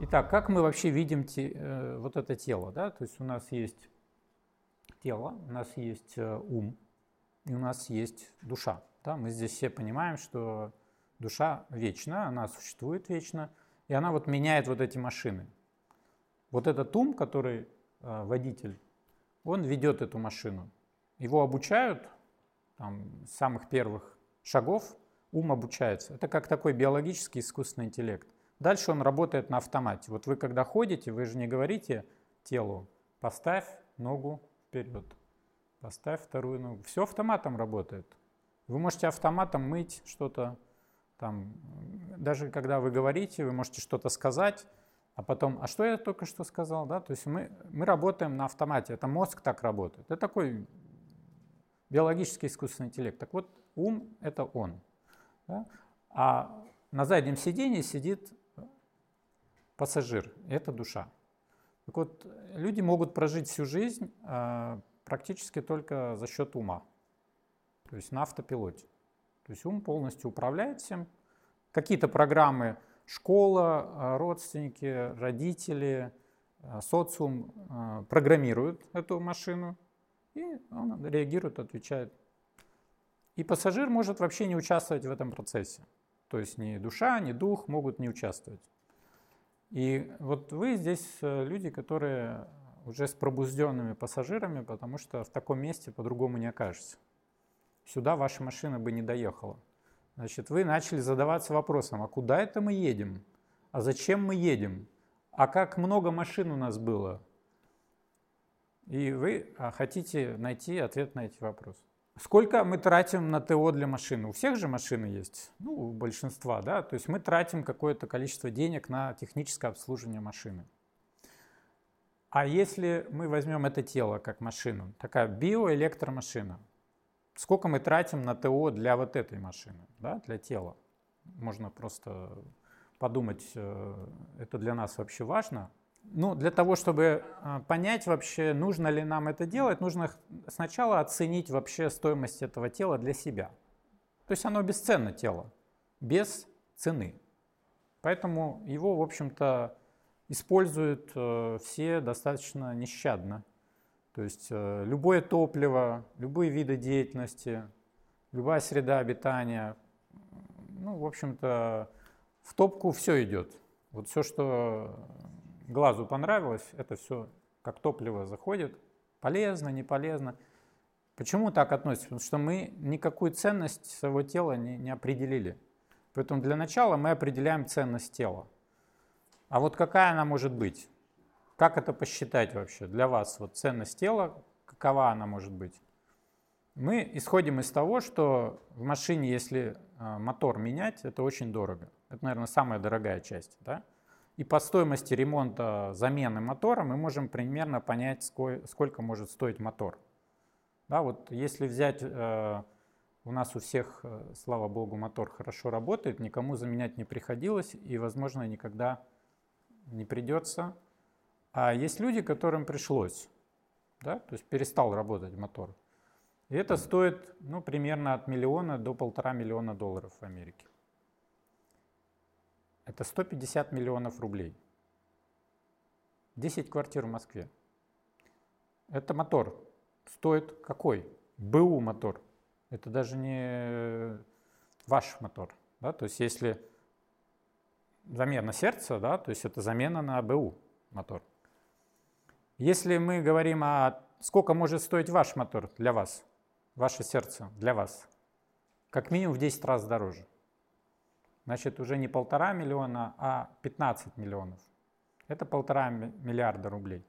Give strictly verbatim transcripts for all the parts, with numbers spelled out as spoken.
Итак, как мы вообще видим те, э, вот это тело? Да? То есть у нас есть тело, у нас есть э, ум, и у нас есть душа. Да? Мы здесь все понимаем, что душа вечна, она существует вечно, и она вот меняет вот эти машины. Вот этот ум, который э, водитель, он ведет эту машину. Его обучают там, с самых первых шагов, ум обучается. Это как такой биологический искусственный интеллект. Дальше он работает на автомате. Вот вы когда ходите, вы же не говорите телу: поставь ногу вперед, поставь вторую ногу. Все автоматом работает. Вы можете автоматом мыть что-то там. Даже когда вы говорите, вы можете что-то сказать, а потом: а что я только что сказал? Да? То есть мы, мы работаем на автомате. Это мозг так работает. Это такой биологический искусственный интеллект. Так вот, ум — это он. Да? А на заднем сиденье сидит пассажир, это душа. Так вот, люди могут прожить всю жизнь э, практически только за счет ума, то есть на автопилоте. То есть ум полностью управляет всем. Какие-то программы школа, родственники, родители, э, социум э, программируют эту машину, и он реагирует, отвечает. И пассажир может вообще не участвовать в этом процессе. То есть ни душа, ни дух могут не участвовать. И вот вы здесь люди, которые уже с пробужденными пассажирами, потому что в таком месте по-другому не окажешься. Сюда ваша машина бы не доехала. Значит, вы начали задаваться вопросом: а куда это мы едем? А зачем мы едем? А как много машин у нас было? И вы хотите найти ответ на эти вопросы. Сколько мы тратим на ТО для машины? У всех же машины есть, ну, у большинства, да, то есть мы тратим какое-то количество денег на техническое обслуживание машины. А если мы возьмем это тело как машину, такая биоэлектромашина, сколько мы тратим на ТО для вот этой машины, да, для тела? Можно просто подумать, это для нас вообще важно. Ну, для того, чтобы понять вообще, нужно ли нам это делать, нужно сначала оценить вообще стоимость этого тела для себя. То есть оно бесценно, тело, без цены. Поэтому его, в общем-то, используют все достаточно нещадно. То есть любое топливо, любые виды деятельности, любая среда обитания, ну, в общем-то, в топку все идет. Вот все, что глазу понравилось, это все как топливо заходит. Полезно, не полезно. Почему так относится? Потому что мы никакую ценность своего тела не, не определили. Поэтому для начала мы определяем ценность тела. А вот какая она может быть? Как это посчитать вообще для вас? Вот ценность тела, какова она может быть? Мы исходим из того, что в машине, если мотор менять, это очень дорого. Это, наверное, самая дорогая часть, да? И по стоимости ремонта, замены мотора мы можем примерно понять, сколько может стоить мотор. Да, вот если взять, э, у нас у всех, слава богу, мотор хорошо работает, никому заменять не приходилось и, возможно, никогда не придется. А есть люди, которым пришлось, да, то есть перестал работать мотор. И это стоит, ну, примерно от миллиона до полтора миллиона долларов в Америке. Это сто пятьдесят миллионов рублей. десять квартир в Москве. Это мотор. Стоит какой? БУ мотор. Это даже не ваш мотор. Да? То есть если замена сердца, да, то есть это замена на БУ мотор. Если мы говорим о сколько может стоить ваш мотор для вас, ваше сердце для вас, как минимум в десять раз дороже. Значит, уже не полтора миллиона, а пятнадцать миллионов. Это полтора миллиарда рублей.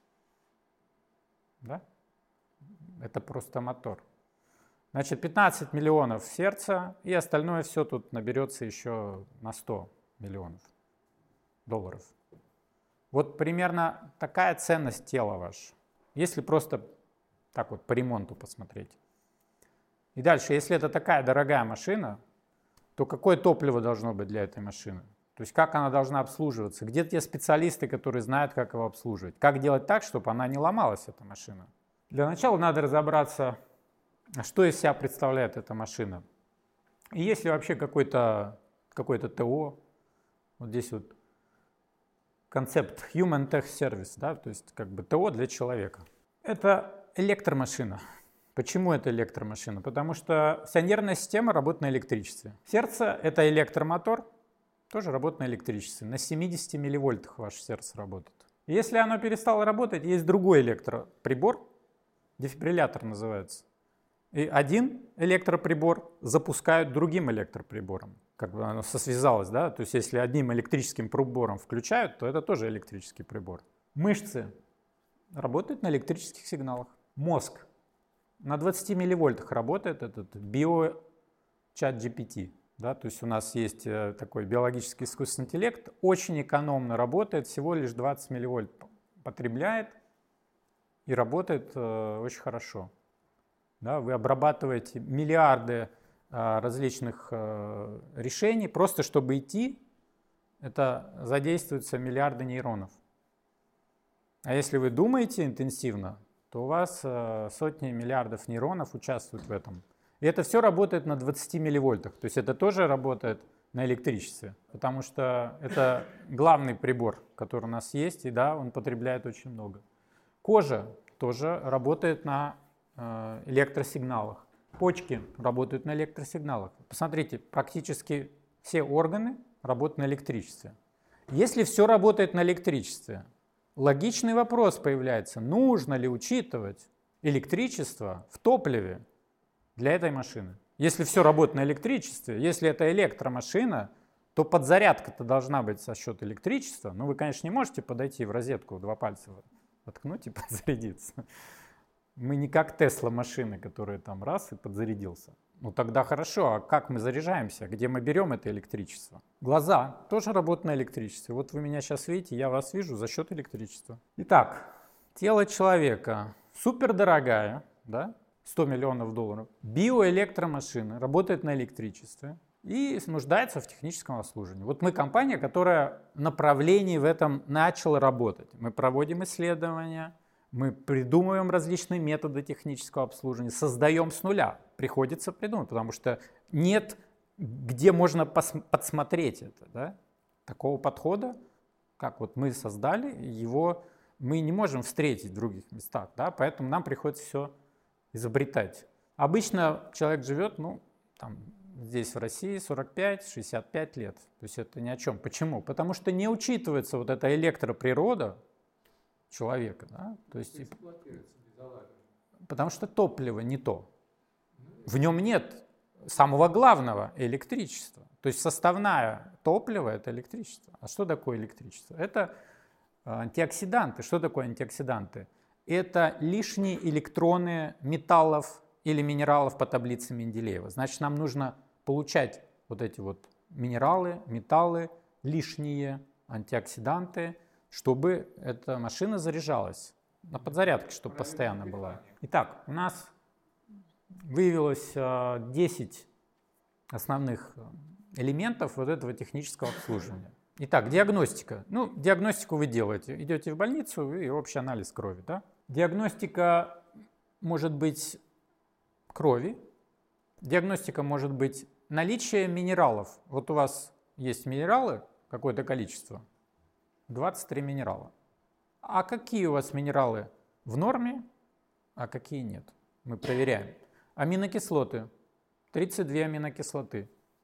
Да? Это просто мотор. Значит, пятнадцать миллионов сердца, и остальное все тут наберется еще на сто миллионов долларов. Вот примерно такая ценность тела вашего. Если просто так вот по ремонту посмотреть. И дальше, если это такая дорогая машина, то какое топливо должно быть для этой машины? То есть как она должна обслуживаться? Где те специалисты, которые знают, как его обслуживать? Как делать так, чтобы она не ломалась, эта машина? Для начала надо разобраться, что из себя представляет эта машина. И есть ли вообще какой-то какой-то ТО, вот здесь вот концепт Human Tech Service, да, то есть как бы ТО для человека. Это электромашина. Почему это электромашина? Потому что вся нервная система работает на электричестве. Сердце – это электромотор, тоже работает на электричестве. На семидесяти милливольтах ваше сердце работает. Если оно перестало работать, есть другой электроприбор, дефибриллятор называется. И один электроприбор запускают другим электроприбором. Как бы оно сосвязалось, да? То есть если одним электрическим прибором включают, то это тоже электрический прибор. Мышцы работают на электрических сигналах. Мозг на двадцати милливольтах работает, этот био-чат джи пи ти. Да? То есть у нас есть такой биологический искусственный интеллект, очень экономно работает, всего лишь двадцать милливольт потребляет и работает э, очень хорошо. Да? Вы обрабатываете миллиарды э, различных э, решений, просто чтобы идти, это задействуются миллиарды нейронов. А если вы думаете интенсивно, то у вас э, сотни миллиардов нейронов участвуют в этом. И это все работает на двадцати милливольтах. То есть это тоже работает на электричестве. Потому что это главный прибор, который у нас есть. И да, он потребляет очень много. Кожа тоже работает на э, электросигналах. Почки работают на электросигналах. Посмотрите, практически все органы работают на электричестве. Если все работает на электричестве, логичный вопрос появляется, нужно ли учитывать электричество в топливе для этой машины. Если все работает на электричестве, если это электромашина, то подзарядка-то должна быть за счет электричества. Ну, вы, конечно, не можете подойти в розетку, два пальца воткнуть и подзарядиться. Мы не как Тесла машины, которые там раз и подзарядился. Ну, тогда хорошо, а как мы заряжаемся? Где мы берем это электричество? Глаза тоже работают на электричестве. Вот вы меня сейчас видите, я вас вижу за счет электричества. Итак, тело человека супердорогая, да? сто миллионов долларов. Биоэлектромашина работает на электричестве и нуждается в техническом обслуживании. Вот мы компания, которая в направлении в этом начала работать. Мы проводим исследования, мы придумываем различные методы технического обслуживания, создаем с нуля. Приходится придумать, потому что нет, где можно подсмотреть это. Да? Такого подхода, как вот мы создали, его мы не можем встретить в других местах. Да? Поэтому нам приходится все изобретать. Обычно человек живет, ну, там, здесь в России сорок пять — шестьдесят пять лет. То есть это ни о чем. Почему? Потому что не учитывается вот эта электроприрода человека. Да? То есть, потому что топливо не то. В нем нет самого главного — электричества. То есть составная топлива — это электричество. А что такое электричество? Это антиоксиданты. Что такое антиоксиданты? Это лишние электроны металлов или минералов по таблице Менделеева. Значит, нам нужно получать вот эти вот минералы, металлы, лишние антиоксиданты, чтобы эта машина заряжалась на подзарядке, чтобы постоянно была. Итак, у нас выявилось десять основных элементов вот этого технического обслуживания. Итак, диагностика. Ну, диагностику вы делаете. Идете в больницу и общий анализ крови. Да? Диагностика может быть крови. Диагностика может быть наличие минералов. Вот у вас есть минералы, какое-то количество, двадцать три минерала. А какие у вас минералы в норме, а какие нет? Мы проверяем. Аминокислоты. тридцать две аминокислоты.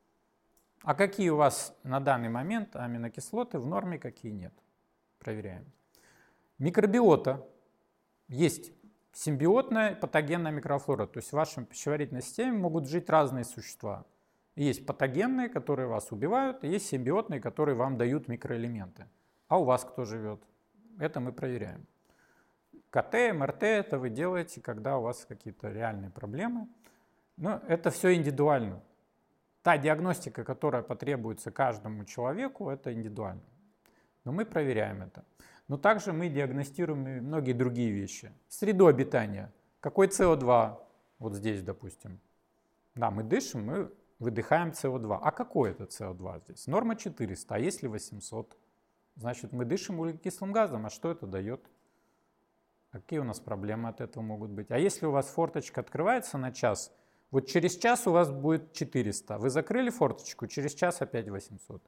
А какие у вас на данный момент аминокислоты в норме, какие нет? Проверяем. Микробиота. Есть симбиотная патогенная микрофлора. То есть в вашей пищеварительной системе могут жить разные существа. Есть патогенные, которые вас убивают, и есть симбиотные, которые вам дают микроэлементы. А у вас кто живет? Это мы проверяем. КТ, МРТ это вы делаете, когда у вас какие-то реальные проблемы. Но это все индивидуально. Та диагностика, которая потребуется каждому человеку, это индивидуально. Но мы проверяем это. Но также мы диагностируем и многие другие вещи. Среду обитания. Какой С О два? Вот здесь, допустим. Да, мы дышим, мы выдыхаем С О два. А какой это С О два здесь? Норма четыреста, а если восемьсот? Значит, мы дышим углекислым газом. А что это дает? Какие у нас проблемы от этого могут быть? А если у вас форточка открывается на час, вот через час у вас будет четыреста. Вы закрыли форточку, через час опять восемьсот. То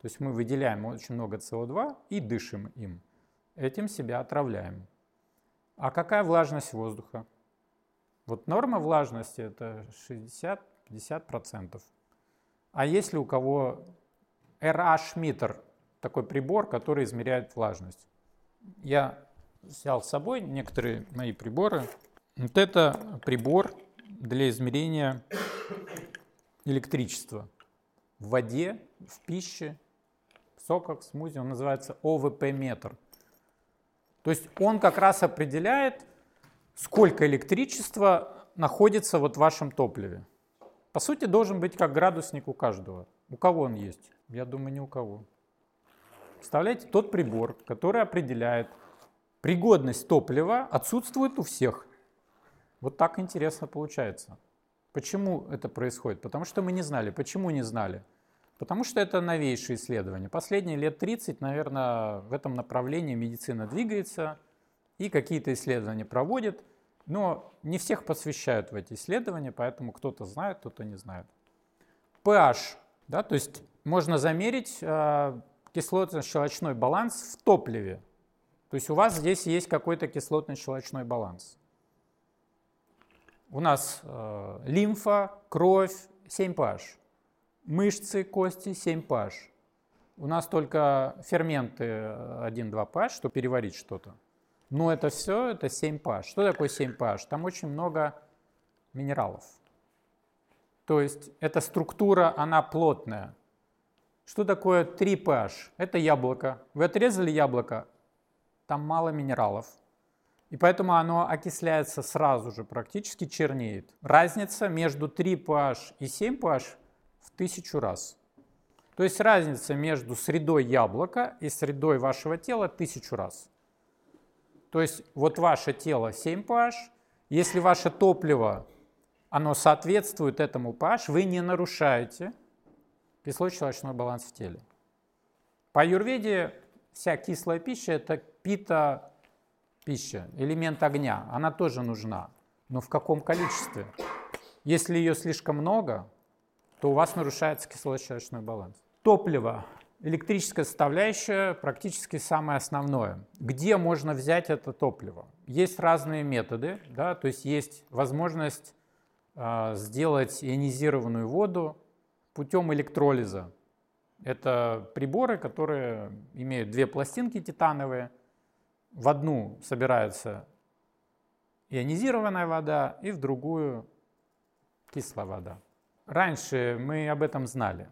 То есть мы выделяем очень много С О два и дышим им. Этим себя отравляем. А какая влажность воздуха? Вот норма влажности это шестьдесят-пятьдесят процентов. А если у кого эр эйч-метр, такой прибор, который измеряет влажность? Я взял с собой некоторые мои приборы. Вот это прибор для измерения электричества в воде, в пище, в соках, в смузи. Он называется О вэ пэ-метр. То есть он как раз определяет, сколько электричества находится вот в вашем топливе. По сути, должен быть как градусник у каждого. У кого он есть? Я думаю, ни у кого. Представляете, тот прибор, который определяет пригодность топлива, отсутствует у всех. Вот так интересно получается. Почему это происходит? Потому что мы не знали. Почему не знали? Потому что это новейшие исследования. Последние лет тридцать, наверное, в этом направлении медицина двигается и какие-то исследования проводит, но не всех посвящают в эти исследования, поэтому кто-то знает, кто-то не знает. pH, да, то есть можно замерить э, кислотно-щелочной баланс в топливе. То есть у вас здесь есть какой-то кислотно-щелочной баланс. У нас э, лимфа, кровь семь pH. Мышцы, кости семь pH. У нас только ферменты один-два pH, чтобы переварить что-то. Но это все, это семь pH. Что такое семь pH? Там очень много минералов. То есть эта структура, она плотная. Что такое три pH? Это яблоко. Вы отрезали яблоко, там мало минералов. И поэтому оно окисляется сразу же, практически чернеет. Разница между три pH и семь pH в тысячу раз. То есть разница между средой яблока и средой вашего тела тысячу раз. То есть вот ваше тело семь pH, если ваше топливо, оно соответствует этому pH, вы не нарушаете кислотно-щелочной баланс в теле. По аюрведе вся кислая пища – это пита-пища, элемент огня. Она тоже нужна, но в каком количестве? Если ее слишком много, то у вас нарушается кислотно-щелочной баланс. Топливо, электрическая составляющая, практически самое основное. Где можно взять это топливо? Есть разные методы, да, то есть есть возможность э, сделать ионизированную воду путем электролиза. Это приборы, которые имеют две пластинки титановые. В одну собирается ионизированная вода и в другую кислая вода. Раньше мы об этом знали.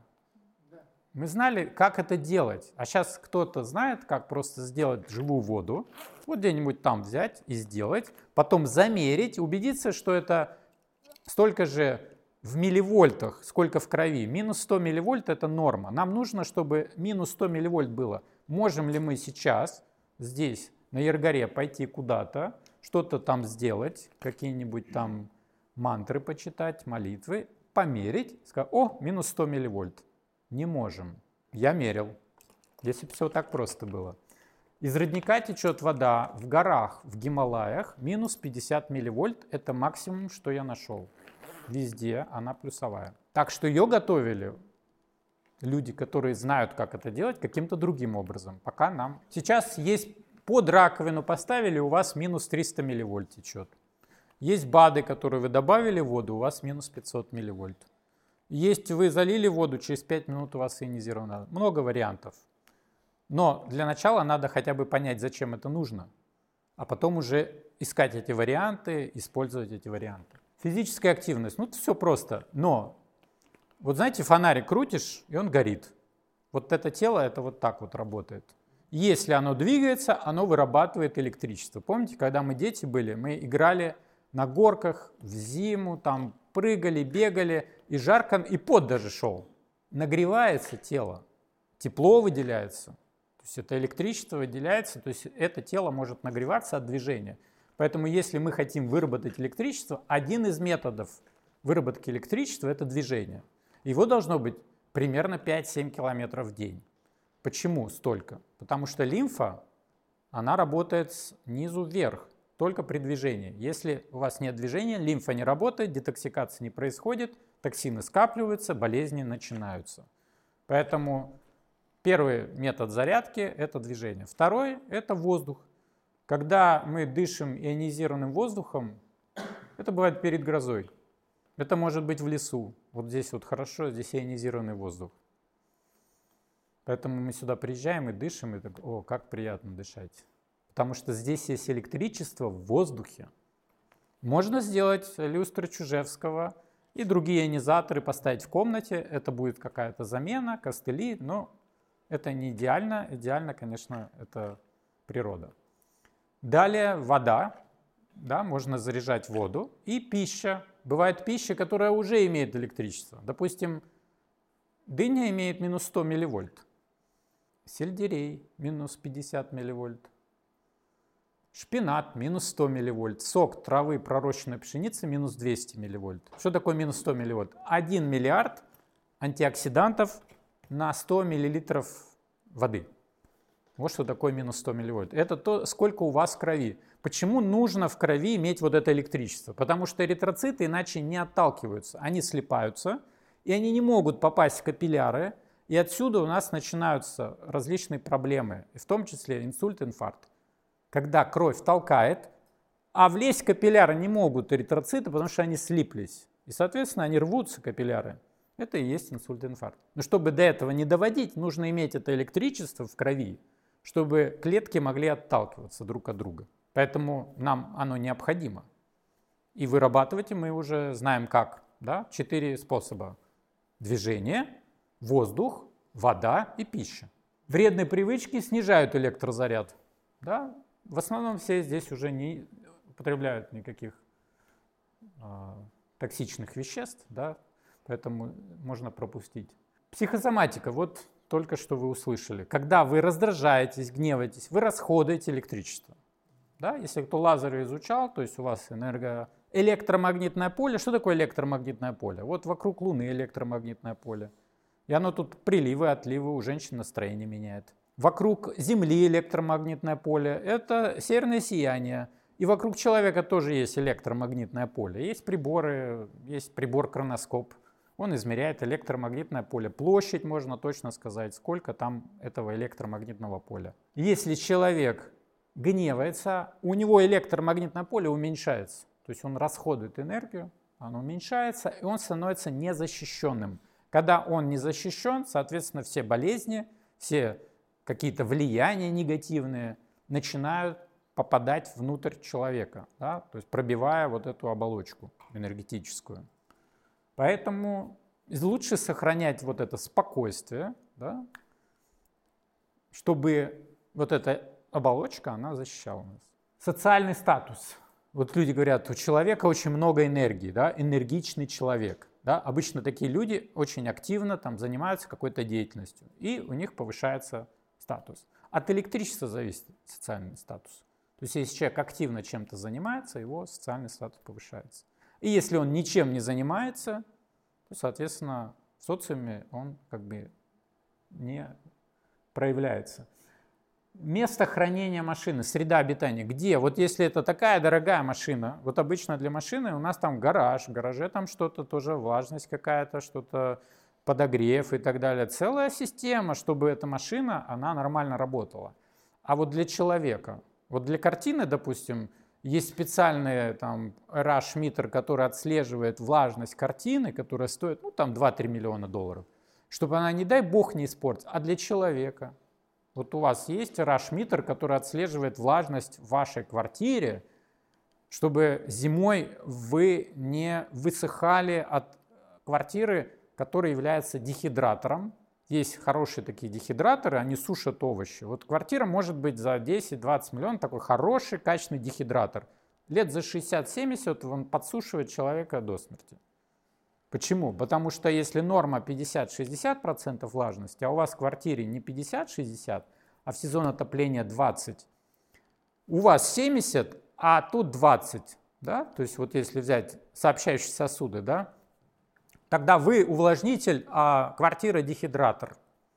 Мы знали, как это делать. А сейчас кто-то знает, как просто сделать живую воду, вот где-нибудь там взять и сделать, потом замерить, убедиться, что это столько же в милливольтах, сколько в крови. Минус сто милливольт – это норма. Нам нужно, чтобы минус сто милливольт было. Можем ли мы сейчас здесь, на Ергаре, пойти куда-то, что-то там сделать, какие-нибудь там мантры почитать, молитвы, померить, сказать, о, минус сто милливольт. Не можем. Я мерил. Если бы все так просто было. Из родника течет вода в горах, в Гималаях, минус пятьдесят милливольт. Это максимум, что я нашел. Везде она плюсовая. Так что ее готовили люди, которые знают, как это делать, каким-то другим образом. Пока нам... Сейчас есть под раковину поставили, у вас минус триста милливольт течет. Есть БАДы, которые вы добавили в воду, у вас минус пятьсот милливольт. Есть вы залили воду, через пять минут у вас ионизировано. Много вариантов. Но для начала надо хотя бы понять, зачем это нужно, а потом уже искать эти варианты, использовать эти варианты. Физическая активность. Ну, все просто. Но, вот знаете, фонарик крутишь, и он горит. Вот это тело, это вот так вот работает. Если оно двигается, оно вырабатывает электричество. Помните, когда мы дети были, мы играли на горках в зиму, там прыгали, бегали, и жарко, и пот даже шел. Нагревается тело, тепло выделяется, то есть это электричество выделяется, то есть это тело может нагреваться от движения. Поэтому если мы хотим выработать электричество, один из методов выработки электричества – это движение. Его должно быть примерно пять-семь километров в день. Почему столько? Потому что лимфа, она работает снизу вверх. Только при движении. Если у вас нет движения, лимфа не работает, детоксикация не происходит, токсины скапливаются, болезни начинаются. Поэтому Первый метод зарядки – это движение. Второй – это воздух. Когда мы дышим ионизированным воздухом, это бывает перед грозой. Это может быть в лесу. Вот здесь вот хорошо, здесь ионизированный воздух. Поэтому мы сюда приезжаем и дышим, и так, о, как приятно дышать. Потому что здесь есть электричество в воздухе. Можно сделать люстры Чужевского и другие ионизаторы поставить в комнате. Это будет какая-то замена, костыли, но это не идеально. Идеально, конечно, это природа. Далее вода. Да, можно заряжать воду. И пища. Бывает пища, которая уже имеет электричество. Допустим, дыня имеет минус сто милливольт. Сельдерей минус пятьдесят милливольт. Шпинат минус сто милливольт. Сок травы пророщенной пшеницы минус двести милливольт. Что такое минус сто милливольт? один миллиард антиоксидантов на сто миллилитров воды. Вот что такое минус сто милливольт. Это то, сколько у вас в крови. Почему нужно в крови иметь вот это электричество? Потому что эритроциты иначе не отталкиваются. Они слипаются, и они не могут попасть в капилляры. И отсюда у нас начинаются различные проблемы, в том числе инсульт, инфаркт. Когда кровь толкает, а влезть в капилляры не могут эритроциты, потому что они слиплись. И, соответственно, они рвутся, капилляры. Это и есть инсульт, инфаркт. Но чтобы до этого не доводить, нужно иметь это электричество в крови, чтобы клетки могли отталкиваться друг от друга. Поэтому нам оно необходимо. И вырабатывать мы уже знаем как. Да? Четыре способа. Движение, воздух, вода и пища. Вредные привычки снижают электрозаряд. Да? В основном все здесь уже не употребляют никаких э, токсичных веществ, да? Поэтому можно пропустить. Психосоматика. Вот только что вы услышали. Когда вы раздражаетесь, гневаетесь, вы расходуете электричество. Да? Если кто лазер изучал, то есть у вас энерго... электромагнитное поле. Что такое электромагнитное поле? Вот вокруг Луны электромагнитное поле. И оно тут приливы, отливы, у женщин настроение меняет. Вокруг Земли электромагнитное поле – это северное сияние. И вокруг человека тоже есть электромагнитное поле. Есть приборы, есть прибор-кроноскоп. Он измеряет электромагнитное поле. Площадь, можно точно сказать, сколько там этого электромагнитного поля. Если человек гневается, у него электромагнитное поле уменьшается. То есть он расходует энергию, оно уменьшается, и он становится незащищенным. Когда он не защищен, соответственно, все болезни, все какие-то влияния негативные начинают попадать внутрь человека, да? То есть пробивая вот эту оболочку энергетическую. Поэтому лучше сохранять вот это спокойствие, да? Чтобы вот эта оболочка, она защищала нас. Социальный статус. Вот люди говорят, у человека очень много энергии, да? Энергичный человек. Да? Обычно такие люди очень активно там, занимаются какой-то деятельностью, и у них повышается статус. От электричества зависит социальный статус. То есть если человек активно чем-то занимается, его социальный статус повышается. И если он ничем не занимается, то, соответственно, в социуме он как бы не проявляется. Место хранения машины, среда обитания. Где? Вот если это такая дорогая машина, вот обычно для машины у нас там гараж, в гараже там что-то тоже, влажность какая-то, что-то, подогрев и так далее. Целая система, чтобы эта машина, она нормально работала. А вот для человека, вот для картины, допустим, есть специальный там rush-метр, который отслеживает влажность картины, которая стоит, ну, там два-три миллиона долларов, чтобы она, не дай бог, не испортилась. А для человека, вот у вас есть rush-метр, который отслеживает влажность в вашей квартире, чтобы зимой вы не высыхали от квартиры, которая является дехидратором. Есть хорошие такие дехидраторы, они сушат овощи. Вот квартира может быть за десять-двадцать миллионов, такой хороший, качественный дехидратор. Лет за шестьдесят-семьдесят он подсушивает человека до смерти. Почему? Потому что если норма пятьдесят-шестьдесят процентов влажности, а у вас в квартире не пятьдесят-шестьдесят, а в сезон отопления двадцать, у вас семьдесят, а тут двадцать, да? То есть вот если взять сообщающие сосуды, да, тогда вы увлажнитель, а квартира дехидратор.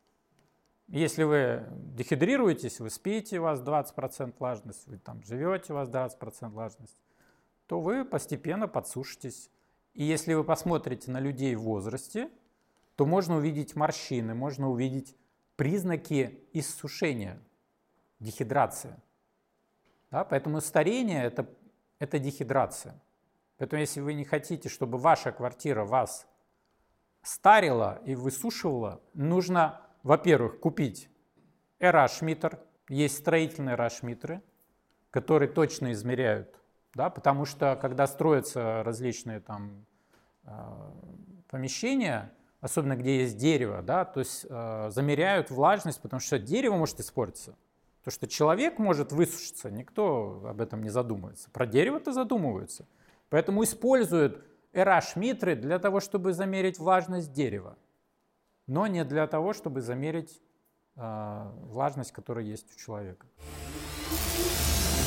Если вы дехидрируетесь, вы спите, у вас двадцать процентов влажность, вы там живете, у вас двадцать процентов влажность, то вы постепенно подсушитесь. И если вы посмотрите на людей в возрасте, то можно увидеть морщины, можно увидеть признаки иссушения, дехидрация. Да? Поэтому старение это, – это дехидрация. Поэтому если вы не хотите, чтобы ваша квартира вас старила и высушивала, нужно, во-первых, купить эрашмиттер. Есть строительные эрашмиттеры, которые точно измеряют. Да? Потому что когда строятся различные там помещения, особенно где есть дерево, да, то есть э, замеряют влажность, потому что дерево может испортиться. То, что человек может высушиться, никто об этом не задумывается. Про дерево-то задумываются. Поэтому используют эрашмиттеры для того, чтобы замерить влажность дерева, но не для того, чтобы замерить э, влажность, которая есть у человека.